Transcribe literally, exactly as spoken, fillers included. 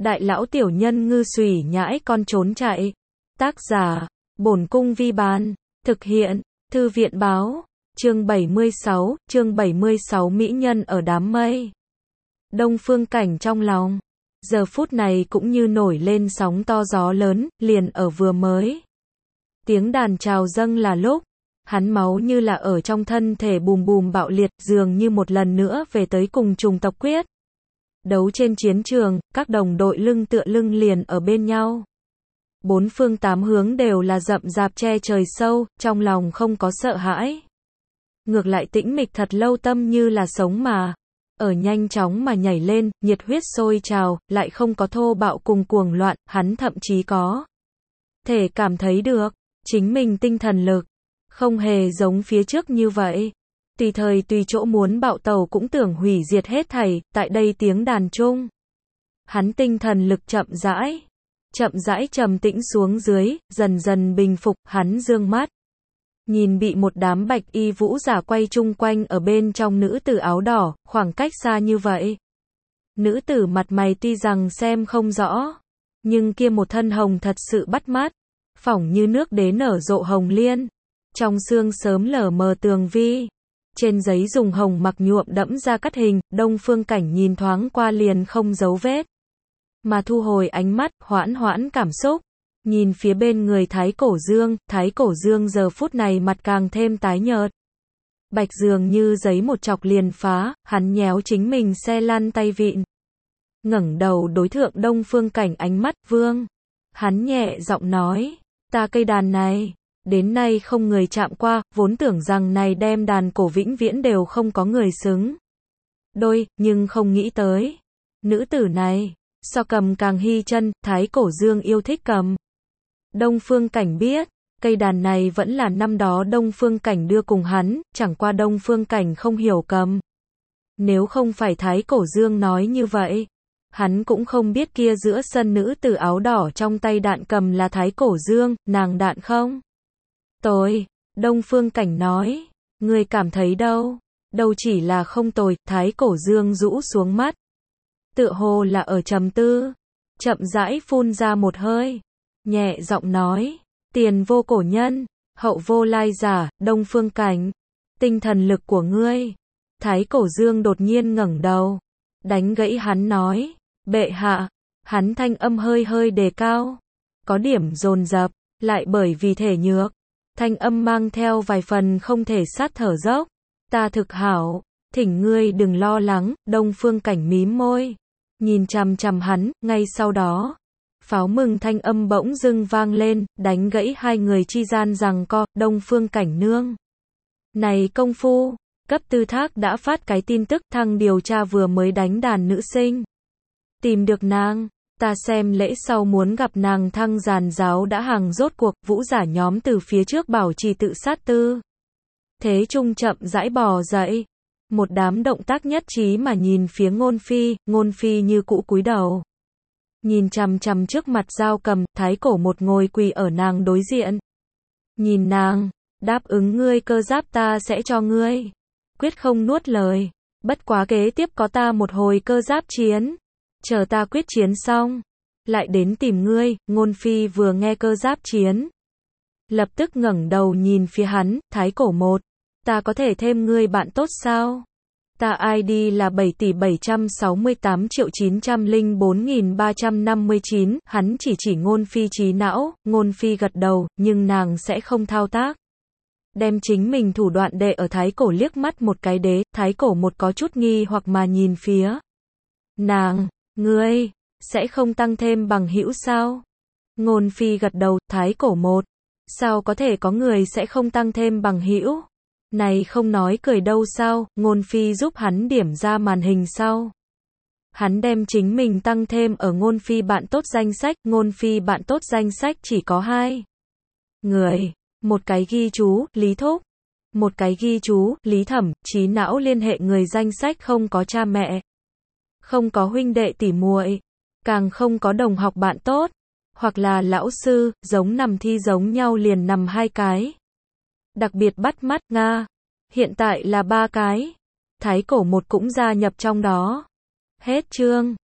đại lão tiểu nhân ngư xùy nhãi con trốn chạy. Tác giả, Bổn Cung Vi Bán. Thực hiện, Thư viện Báo. Chương bảy mươi sáu, chương bảy mươi sáu Mỹ nhân ở đám mây. Đông Phương Cảnh trong lòng, giờ phút này cũng như nổi lên sóng to gió lớn, liền ở vừa mới. Tiếng đàn chào dâng là lúc, hắn máu như là ở trong thân thể bùm bùm bạo liệt, dường như một lần nữa về tới cùng trùng tộc quyết. Đấu trên chiến trường, các đồng đội lưng tựa lưng liền ở bên nhau. Bốn phương tám hướng đều là rậm rạp che trời sâu, trong lòng không có sợ hãi. Ngược lại tĩnh mịch thật lâu, tâm như là sống mà. Ở nhanh chóng mà nhảy lên, nhiệt huyết sôi trào, lại không có thô bạo cùng cuồng loạn, hắn thậm chí có thể cảm thấy được, chính mình tinh thần lực, không hề giống phía trước như vậy. Tùy thời tùy chỗ muốn bạo tàu cũng tưởng hủy diệt hết thảy, tại đây tiếng đàn chung. Hắn tinh thần lực chậm rãi, chậm rãi trầm tĩnh xuống dưới, dần dần bình phục, hắn dương mắt. Nhìn bị một đám bạch y vũ giả quay chung quanh ở bên trong nữ tử áo đỏ, khoảng cách xa như vậy. Nữ tử mặt mày tuy rằng xem không rõ, nhưng kia một thân hồng thật sự bắt mắt, phỏng như nước đế nở rộ hồng liên. Trong xương sớm lở mờ tường vi, trên giấy dùng hồng mặc nhuộm đẫm ra cắt hình, Đông Phương Cảnh nhìn thoáng qua liền không dấu vết. Mà thu hồi ánh mắt, hoãn hoãn cảm xúc. Nhìn phía bên người Thái Cổ Dương, Thái Cổ Dương giờ phút này mặt càng thêm tái nhợt. Bạch dường như giấy một chọc liền phá, hắn nhéo chính mình xe lăn tay vịn. Ngẩng đầu đối thượng Đông Phương Cảnh ánh mắt vương. Hắn nhẹ giọng nói, ta cây đàn này, đến nay không người chạm qua, vốn tưởng rằng này đem đàn cổ vĩnh viễn đều không có người xứng đôi, nhưng không nghĩ tới. Nữ tử này, so cầm càng hy chân, Thái Cổ Dương yêu thích cầm. Đông Phương Cảnh biết, cây đàn này vẫn là năm đó Đông Phương Cảnh đưa cùng hắn, chẳng qua Đông Phương Cảnh không hiểu cầm. Nếu không phải Thái Cổ Dương nói như vậy, hắn cũng không biết kia giữa sân nữ tử áo đỏ trong tay đạn cầm là Thái Cổ Dương, nàng đạn không? Tồi, Đông Phương Cảnh nói, ngươi cảm thấy đâu? Đâu chỉ là không tồi, Thái Cổ Dương rũ xuống mắt. Tựa hồ là ở trầm tư, chậm rãi phun ra một hơi. Nhẹ giọng nói, tiền vô cổ nhân, hậu vô lai giả, Đông Phương Cảnh, tinh thần lực của ngươi. Thái Cổ Dương đột nhiên ngẩng đầu, đánh gãy hắn nói, bệ hạ. Hắn thanh âm hơi hơi đề cao, có điểm dồn dập, lại bởi vì thể nhược, thanh âm mang theo vài phần không thể sát thở dốc. Ta thực hảo, thỉnh ngươi đừng lo lắng. Đông Phương Cảnh mím môi, nhìn chằm chằm hắn, ngay sau đó pháo mừng thanh âm bỗng dưng vang lên, đánh gãy hai người chi gian giằng co. Đông Phương Cảnh nương này công phu, cấp tư thác đã phát cái tin tức thăng điều tra vừa mới đánh đàn nữ sinh. Tìm được nàng, ta xem lễ sau muốn gặp nàng thăng giàn giáo đã hàng rốt cuộc, vũ giả nhóm từ phía trước bảo trì tự sát tư. Thế trung chậm rãi bò dậy. Một đám động tác nhất trí mà nhìn phía Ngôn Phi, Ngôn Phi như cũ cúi đầu. Nhìn chằm chằm trước mặt dao cầm, Thái Cổ một ngồi quỳ ở nàng đối diện. Nhìn nàng, đáp ứng ngươi cơ giáp ta sẽ cho ngươi. Quyết không nuốt lời. Bất quá kế tiếp có ta một hồi cơ giáp chiến. Chờ ta quyết chiến xong, lại đến tìm ngươi. Ngôn Phi vừa nghe cơ giáp chiến, lập tức ngẩng đầu nhìn phía hắn, Thái Cổ một. Ta có thể thêm ngươi bạn tốt sao? Ta i đê là bảy tỷ bảy trăm sáu mươi tám triệu chín trăm lẻ bốn nghìn ba trăm năm mươi chín, hắn chỉ chỉ Ngôn Phi trí não, Ngôn Phi gật đầu, nhưng nàng sẽ không thao tác. Đem chính mình thủ đoạn đệ ở Thái Cổ liếc mắt một cái đế, Thái Cổ một có chút nghi hoặc mà nhìn phía nàng, ngươi, sẽ không tăng thêm bằng hữu sao? Ngôn Phi gật đầu, Thái Cổ một, sao có thể có người sẽ không tăng thêm bằng hữu? Này không nói cười đâu sao? Ngôn Phi giúp hắn điểm ra màn hình sau. Hắn đem chính mình tăng thêm ở Ngôn Phi bạn tốt danh sách, Ngôn Phi bạn tốt danh sách chỉ có hai người, một cái ghi chú, Lý Thúc, một cái ghi chú, Lý Thẩm, trí não liên hệ người danh sách không có cha mẹ, không có huynh đệ tỷ muội, càng không có đồng học bạn tốt, hoặc là lão sư, giống nằm thi giống nhau liền nằm hai cái. Đặc biệt bắt mắt, Nga. Hiện tại là ba cái. Thái Cổ một cũng gia nhập trong đó. Hết chương.